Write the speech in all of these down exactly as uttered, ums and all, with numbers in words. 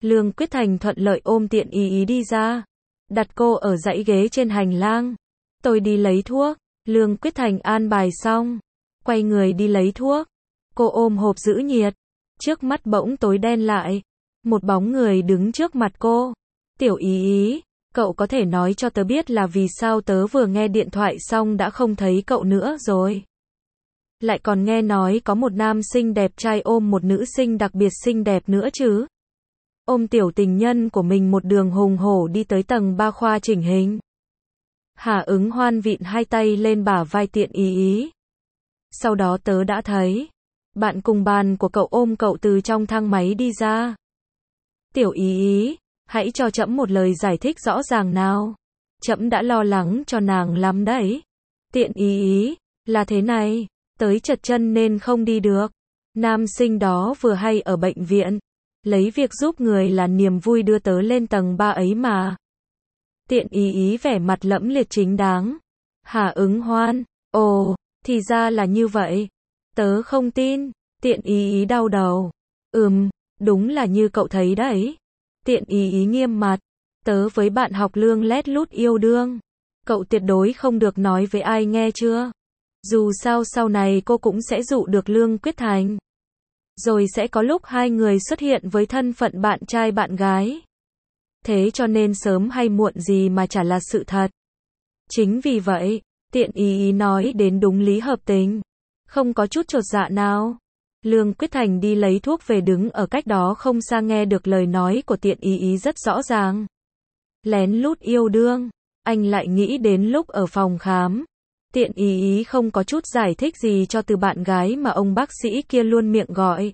Lương Quyết Thành thuận lợi ôm Tiện Ý Ý đi ra, đặt cô ở dãy ghế trên hành lang. Tôi đi lấy thuốc. Lương Quyết Thành an bài xong, quay người đi lấy thuốc. Cô ôm hộp giữ nhiệt. Trước mắt bỗng tối đen lại. Một bóng người đứng trước mặt cô. Tiểu Ý Ý, cậu có thể nói cho tớ biết là vì sao tớ vừa nghe điện thoại xong đã không thấy cậu nữa rồi. Lại còn nghe nói có một nam sinh đẹp trai ôm một nữ sinh đặc biệt xinh đẹp nữa chứ. Ôm tiểu tình nhân của mình một đường hùng hổ đi tới tầng ba khoa chỉnh hình. Hà Ứng Hoan vịn hai tay lên bả vai Tiện Ý Ý. Sau đó tớ đã thấy bạn cùng bàn của cậu ôm cậu từ trong thang máy đi ra. Tiểu Ý Ý, hãy cho trẫm một lời giải thích rõ ràng nào. Trẫm đã lo lắng cho nàng lắm đấy. Tiện Ý Ý, là thế này, tới trật chân nên không đi được. Nam sinh đó vừa hay ở bệnh viện, lấy việc giúp người là niềm vui đưa tớ lên tầng ba ấy mà. Tiện Ý Ý vẻ mặt lẫm liệt chính đáng. Hà Ứng Hoan, ồ, thì ra là như vậy. Tớ không tin. Tiện Ý Ý đau đầu. Ừm, đúng là như cậu thấy đấy. Tiện Ý Ý nghiêm mặt. Tớ với bạn học Lương lét lút yêu đương. Cậu tuyệt đối không được nói với ai nghe chưa? Dù sao sau này cô cũng sẽ dụ được Lương Quyết Thành. Rồi sẽ có lúc hai người xuất hiện với thân phận bạn trai bạn gái. Thế cho nên sớm hay muộn gì mà chả là sự thật. Chính vì vậy, Tiện Ý Ý nói đến đúng lý hợp tình. Không có chút chột dạ nào. Lương Quyết Thành đi lấy thuốc về đứng ở cách đó không xa nghe được lời nói của Tiện Ý Ý rất rõ ràng. Lén lút yêu đương. Anh lại nghĩ đến lúc ở phòng khám. Tiện Ý Ý không có chút giải thích gì cho từ bạn gái mà ông bác sĩ kia luôn miệng gọi.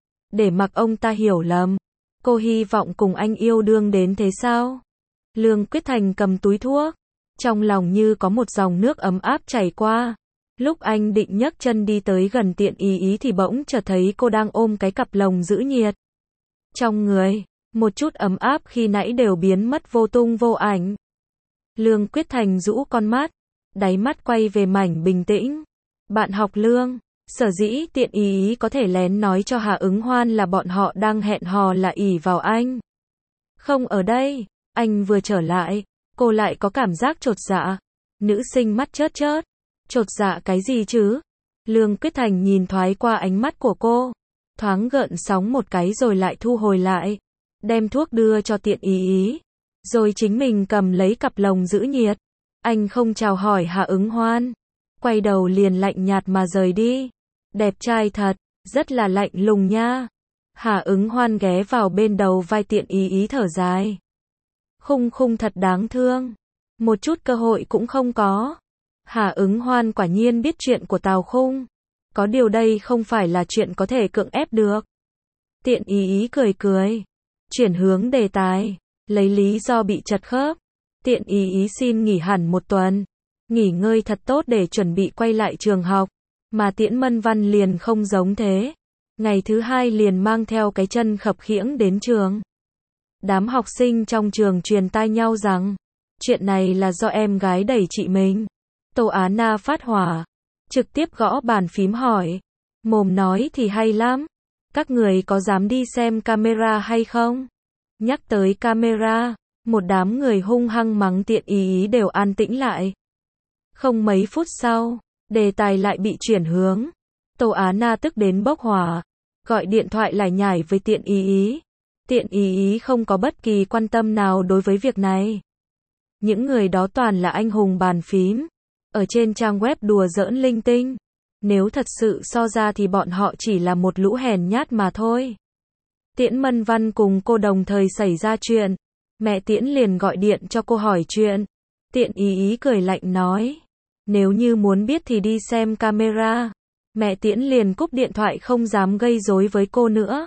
Để mặc ông ta hiểu lầm. Cô hy vọng cùng anh yêu đương đến thế sao? Lương Quyết Thành cầm túi thuốc. Trong lòng như có một dòng nước ấm áp chảy qua. Lúc anh định nhấc chân đi tới gần Tiện Ý Ý thì bỗng chợt thấy cô đang ôm cái cặp lồng giữ nhiệt. Trong người, một chút ấm áp khi nãy đều biến mất vô tung vô ảnh. Lương Quyết Thành rũ con mắt. Đáy mắt quay về mảnh bình tĩnh. Bạn học Lương, sở dĩ Tiện Ý Ý có thể lén nói cho Hà Ứng Hoan là bọn họ đang hẹn hò là ỷ vào anh. Không ở đây, anh vừa trở lại, cô lại có cảm giác chột dạ. Nữ sinh mắt chớt chớt. Chột dạ cái gì chứ? Lương Quyết Thành nhìn thoáng qua ánh mắt của cô. Thoáng gợn sóng một cái rồi lại thu hồi lại. Đem thuốc đưa cho Tiện Ý Ý. Rồi chính mình cầm lấy cặp lồng giữ nhiệt. Anh không chào hỏi Hà Ứng Hoan. Quay đầu liền lạnh nhạt mà rời đi. Đẹp trai thật, rất là lạnh lùng nha. Hà Ứng Hoan ghé vào bên đầu vai Tiện Ý Ý thở dài. Khung khung thật đáng thương. Một chút cơ hội cũng không có. Hà Ứng Hoan quả nhiên biết chuyện của Tào Khung. Có điều đây không phải là chuyện có thể cưỡng ép được. Tiện Ý Ý cười cười. Chuyển hướng đề tài. Lấy lý do bị chật khớp. Tiện Ý Ý xin nghỉ hẳn một tuần. Nghỉ ngơi thật tốt để chuẩn bị quay lại trường học. Mà Tiễn Mân Văn liền không giống thế. Ngày thứ hai liền mang theo cái chân khập khiễng đến trường. Đám học sinh trong trường truyền tai nhau rằng chuyện này là do em gái đẩy chị mình. Tô Á Na phát hỏa. Trực tiếp gõ bàn phím hỏi. Mồm nói thì hay lắm. Các người có dám đi xem camera hay không? Nhắc tới camera, một đám người hung hăng mắng Tiện Ý Ý đều an tĩnh lại. Không mấy phút sau, đề tài lại bị chuyển hướng. Tô Á Na tức đến bốc hỏa. Gọi điện thoại lải nhải với Tiện Ý Ý. Tiện Ý Ý không có bất kỳ quan tâm nào đối với việc này. Những người đó toàn là anh hùng bàn phím. Ở trên trang web đùa giỡn linh tinh. Nếu thật sự so ra thì bọn họ chỉ là một lũ hèn nhát mà thôi. Tiễn Mân Văn cùng cô đồng thời xảy ra chuyện. Mẹ Tiễn liền gọi điện cho cô hỏi chuyện. Tiện Ý Ý cười lạnh nói. Nếu như muốn biết thì đi xem camera. Mẹ Tiễn liền cúp điện thoại không dám gây rối với cô nữa.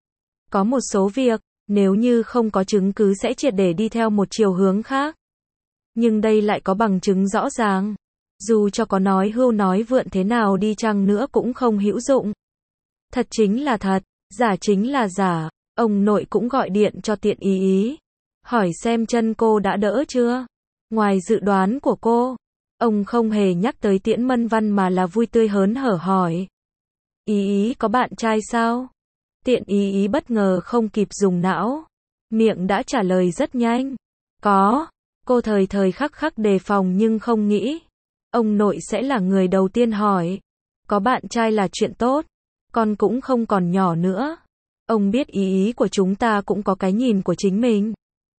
Có một số việc, nếu như không có chứng cứ sẽ triệt để đi theo một chiều hướng khác. Nhưng đây lại có bằng chứng rõ ràng. Dù cho có nói hưu nói vượn thế nào đi chăng nữa cũng không hữu dụng. Thật chính là thật, giả chính là giả. Ông nội cũng gọi điện cho Tiện Ý Ý. Hỏi xem chân cô đã đỡ chưa? Ngoài dự đoán của cô, ông không hề nhắc tới Tiễn Mân Văn mà là vui tươi hớn hở hỏi. Ý Ý có bạn trai sao? Tiện Ý Ý bất ngờ không kịp dùng não. miệng đã trả lời rất nhanh. Có. Cô thời thời khắc khắc đề phòng nhưng không nghĩ ông nội sẽ là người đầu tiên hỏi. Có bạn trai là chuyện tốt, con cũng không còn nhỏ nữa. Ông biết ý ý của chúng ta cũng có cái nhìn của chính mình.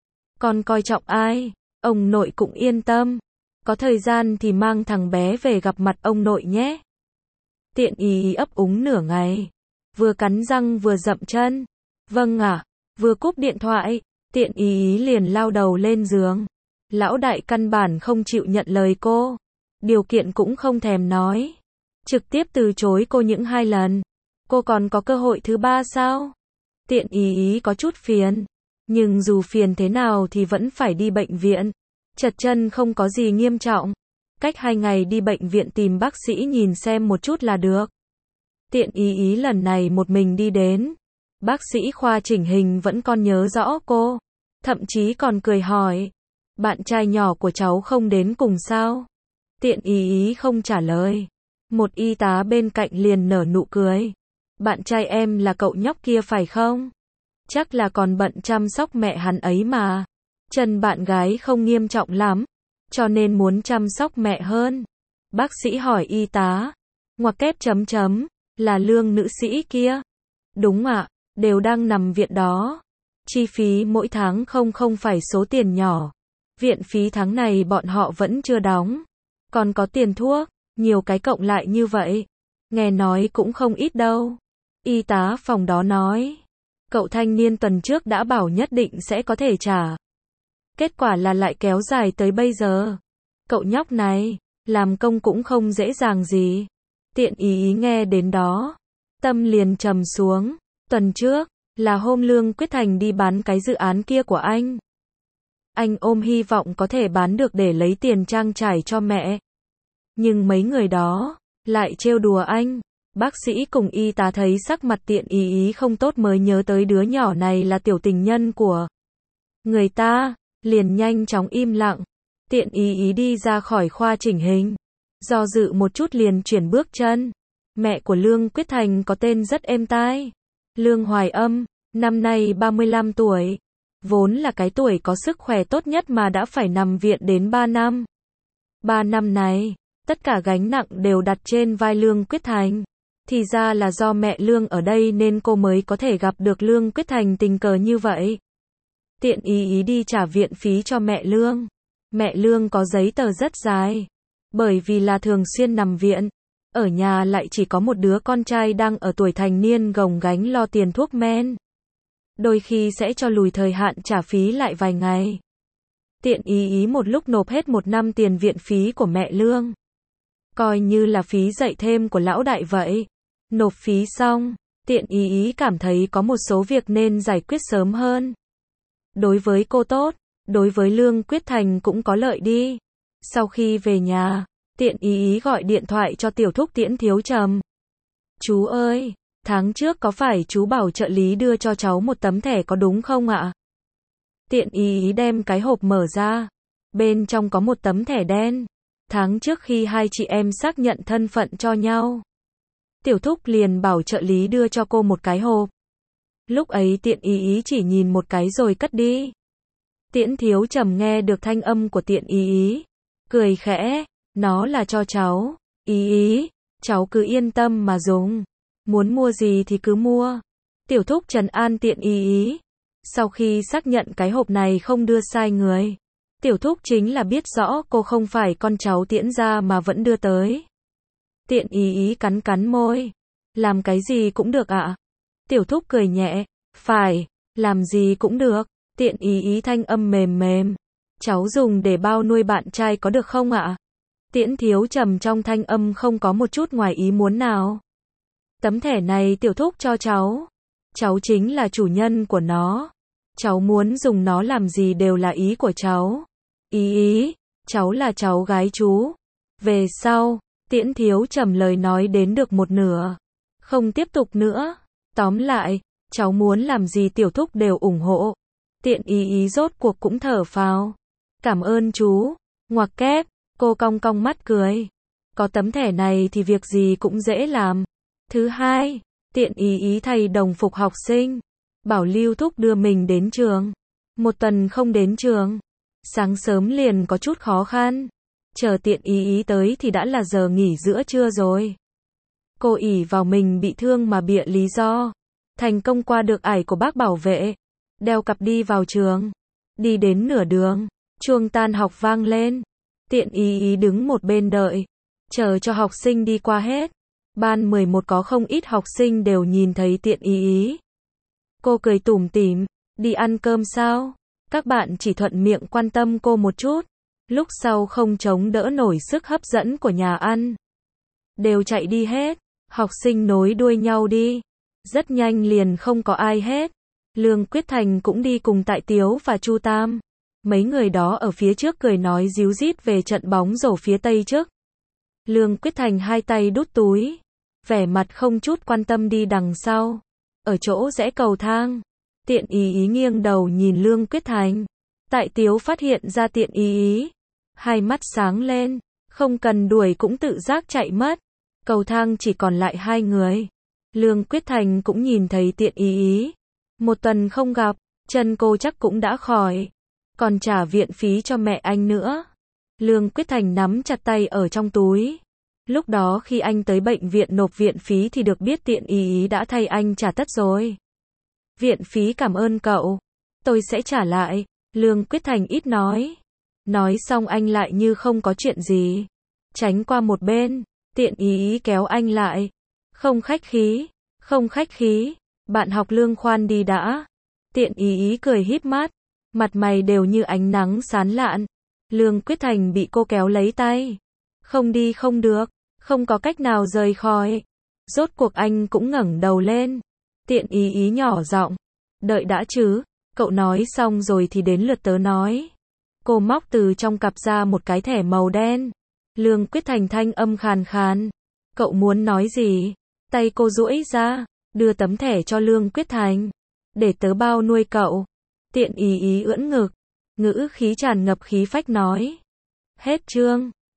Con coi trọng ai, ông nội cũng yên tâm. Có thời gian thì mang thằng bé về gặp mặt ông nội nhé. Tiện ý ý ấp úng nửa ngày, vừa cắn răng vừa dậm chân. Vâng ạ. Vừa cúp điện thoại, tiện ý ý liền lao đầu lên giường. Lão đại căn bản không chịu nhận lời cô, điều kiện cũng không thèm nói, trực tiếp từ chối cô những hai lần. Cô còn có cơ hội thứ ba sao? Tiện ý ý có chút phiền, nhưng dù phiền thế nào thì vẫn phải đi bệnh viện. Chật chân không có gì nghiêm trọng, cách hai ngày đi bệnh viện tìm bác sĩ nhìn xem một chút là được. Tiện ý ý lần này một mình đi đến, bác sĩ khoa chỉnh hình vẫn còn nhớ rõ cô, thậm chí còn cười hỏi, bạn trai nhỏ của cháu không đến cùng sao? Tiện ý ý không trả lời. Một y tá bên cạnh liền nở nụ cười. Bạn trai em là cậu nhóc kia phải không? Chắc là còn bận chăm sóc mẹ hắn ấy mà. Chân bạn gái không nghiêm trọng lắm, cho nên muốn chăm sóc mẹ hơn. Bác sĩ hỏi y tá. Ngoặc kép chấm chấm, là Lương nữ sĩ kia. Đúng ạ, đều đang nằm viện đó. Chi phí mỗi tháng không không phải số tiền nhỏ. Viện phí tháng này bọn họ vẫn chưa đóng. Còn có tiền thuốc, nhiều cái cộng lại như vậy. Nghe nói cũng không ít đâu. Y tá phòng đó nói. Cậu thanh niên tuần trước đã bảo nhất định sẽ có thể trả. Kết quả là lại kéo dài tới bây giờ. Cậu nhóc này, làm công cũng không dễ dàng gì. Tiện ý ý nghe đến đó, tâm liền trầm xuống. Tuần trước, là hôm Lương Quyết Thành đi bán cái dự án kia của anh. Anh ôm hy vọng có thể bán được để lấy tiền trang trải cho mẹ. Nhưng mấy người đó, lại trêu đùa anh. Bác sĩ cùng y tá thấy sắc mặt tiện ý ý không tốt mới nhớ tới đứa nhỏ này là tiểu tình nhân của người ta, liền nhanh chóng im lặng. Tiện ý ý đi ra khỏi khoa chỉnh hình, do dự một chút liền chuyển bước chân. Mẹ của Lương Quyết Thành có tên rất êm tai. Lương Hoài Âm, năm nay ba mươi lăm tuổi. Vốn là cái tuổi có sức khỏe tốt nhất mà đã phải nằm viện đến ba năm. ba năm này, tất cả gánh nặng đều đặt trên vai Lương Quyết Thành. Thì ra là do mẹ Lương ở đây nên cô mới có thể gặp được Lương Quyết Thành tình cờ như vậy. Tiện ý ý đi trả viện phí cho mẹ Lương. Mẹ Lương có giấy tờ rất dài. Bởi vì là thường xuyên nằm viện. Ở nhà lại chỉ có một đứa con trai đang ở tuổi thành niên gồng gánh lo tiền thuốc men. Đôi khi sẽ cho lùi thời hạn trả phí lại vài ngày. Tiện ý ý một lúc nộp hết một năm tiền viện phí của mẹ Lương. Coi như là phí dạy thêm của lão đại vậy. Nộp phí xong, tiện ý ý cảm thấy có một số việc nên giải quyết sớm hơn. Đối với cô tốt, đối với Lương Quyết Thành cũng có lợi đi. Sau khi về nhà, tiện ý ý gọi điện thoại cho tiểu thúc Tiễn Thiếu Trầm. Chú ơi, tháng trước có phải chú bảo trợ lý đưa cho cháu một tấm thẻ có đúng không ạ? Tiện ý ý đem cái hộp mở ra. Bên trong có một tấm thẻ đen. Tháng trước khi hai chị em xác nhận thân phận cho nhau, tiểu thúc liền bảo trợ lý đưa cho cô một cái hộp. Lúc ấy tiện ý ý chỉ nhìn một cái rồi cất đi. Tiễn Thiếu Trầm nghe được thanh âm của tiện ý ý, cười khẽ, nó là cho cháu. Ý ý, cháu cứ yên tâm mà dùng. Muốn mua gì thì cứ mua. Tiểu thúc trấn an tiện ý ý. Sau khi xác nhận cái hộp này không đưa sai người, tiểu thúc chính là biết rõ cô không phải con cháu Tiễn gia mà vẫn đưa tới. Tiện ý ý cắn cắn môi. Làm cái gì cũng được ạ. Tiểu thúc cười nhẹ. Phải, làm gì cũng được. Tiện ý ý thanh âm mềm mềm. Cháu dùng để bao nuôi bạn trai có được không ạ? Tiễn Thiếu Trầm trong thanh âm không có một chút ngoài ý muốn nào. Tấm thẻ này tiểu thúc cho cháu. Cháu chính là chủ nhân của nó. Cháu muốn dùng nó làm gì đều là ý của cháu. Ý ý, cháu là cháu gái chú. Về sau, Tiễn Thiếu Trầm lời nói đến được một nửa. Không tiếp tục nữa. Tóm lại, cháu muốn làm gì tiểu thúc đều ủng hộ. Tiện ý ý rốt cuộc cũng thở phào. Cảm ơn chú. Ngoặc kép, cô cong cong mắt cười. Có tấm thẻ này thì việc gì cũng dễ làm. Thứ hai, tiện ý ý thay đồng phục học sinh. Bảo Lưu Thúc đưa mình đến trường. Một tuần không đến trường. Sáng sớm liền có chút khó khăn. Chờ Tiện Ý Ý tới thì đã là giờ nghỉ giữa trưa rồi. Cô ỷ vào mình bị thương mà bịa lý do. Thành công qua được ải của bác bảo vệ. Đeo cặp đi vào trường. Đi đến nửa đường. Chuông tan học vang lên. Tiện Ý Ý đứng một bên đợi. Chờ cho học sinh đi qua hết. Ban mười một có không ít học sinh đều nhìn thấy Tiện Ý Ý. Cô cười tủm tỉm. Đi ăn cơm sao? Các bạn chỉ thuận miệng quan tâm cô một chút. Lúc sau không chống đỡ nổi sức hấp dẫn của nhà ăn. Đều chạy đi hết. Học sinh nối đuôi nhau đi. Rất nhanh liền không có ai hết. Lương Quyết Thành cũng đi cùng Tại Tiếu và Chu Tam. Mấy người đó ở phía trước cười nói díu dít về trận bóng rổ phía tây trước. Lương Quyết Thành hai tay đút túi. Vẻ mặt không chút quan tâm đi đằng sau. Ở chỗ rẽ cầu thang. Tiện Ý Ý nghiêng đầu nhìn Lương Quyết Thành. Tại Tiếu phát hiện ra Tiện Ý Ý. Hai mắt sáng lên. Không cần đuổi cũng tự giác chạy mất. Cầu thang chỉ còn lại hai người. Lương Quyết Thành cũng nhìn thấy Tiện Ý Ý. Một tuần không gặp, chân cô chắc cũng đã khỏi. Còn trả viện phí cho mẹ anh nữa. Lương Quyết Thành nắm chặt tay ở trong túi. Lúc đó khi anh tới bệnh viện nộp viện phí thì được biết Tiện Ý Ý đã thay anh trả tất rồi. Viện phí cảm ơn cậu. Tôi sẽ trả lại. Lương Quyết Thành ít nói. Nói xong anh lại như không có chuyện gì. Tránh qua một bên. Tiện Ý Ý kéo anh lại. Không khách khí. Không khách khí. Bạn học Lương khoan đi đã. Tiện Ý Ý cười híp mắt. Mặt mày đều như ánh nắng sáng lạn. Lương Quyết Thành bị cô kéo lấy tay. Không đi không được. Không có cách nào rời khỏi. Rốt cuộc anh cũng ngẩng đầu lên. Tiện Ý Ý nhỏ giọng. Đợi đã chứ. Cậu nói xong rồi thì đến lượt tớ nói. Cô móc từ trong cặp ra một cái thẻ màu đen. Lương Quyết Thành thanh âm khàn khàn. Cậu muốn nói gì? Tay cô duỗi ra. Đưa tấm thẻ cho Lương Quyết Thành. Để tớ bao nuôi cậu. Tiện Ý Ý ưỡn ngực. Ngữ khí tràn ngập khí phách nói. Hết chương.